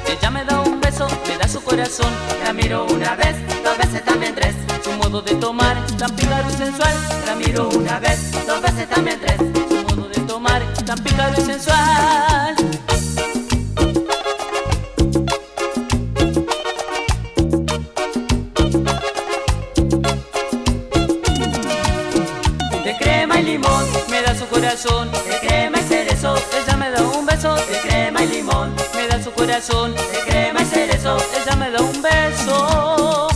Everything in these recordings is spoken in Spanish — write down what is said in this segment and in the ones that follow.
ella me da un beso, me da su corazón. La miro una vez, dos veces, también tres. Su modo de tomar, tan pícaro y sensual. La miro una vez, dos veces, también tres. Su modo de tomar, tan pícaro y sensual. De crema y limón me da su corazón, de crema y cerezo, ella me da un beso. De crema y limón me da su corazón, de crema y cerezo, ella me da un beso.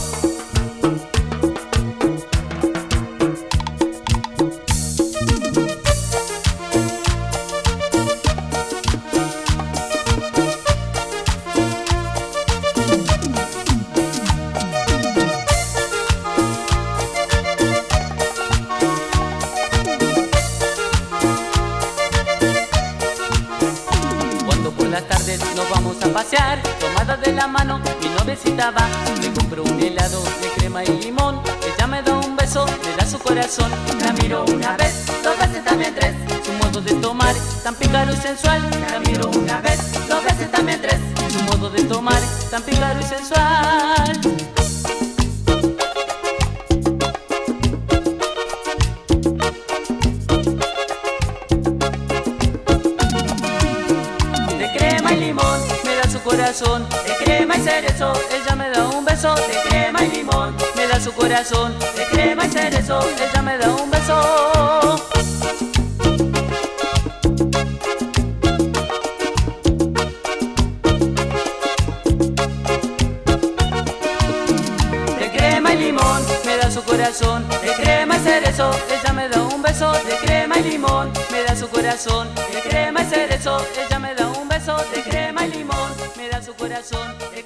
Por las tardes nos vamos a pasear, tomada de la mano, mi noviecita va. Le compro un helado de crema y limón, ella me da un beso, me da su corazón. La miro una vez, dos veces, también tres. Su modo de tomar, tan pícaro y sensual. La miro una vez, dos veces, también tres. Su modo de tomar, tan pícaro y sensual. De crema y limón me da su corazón, de crema y cerezo, ella me da un beso. De crema y limón me da su corazón, de crema y cerezo, ella me da un beso. De crema y limón me da su corazón, de crema y cerezo, ella me da un beso. De crema y limón me da su corazón, de crema y cerezo, ella me da un beso. De crema y limón me da su corazón.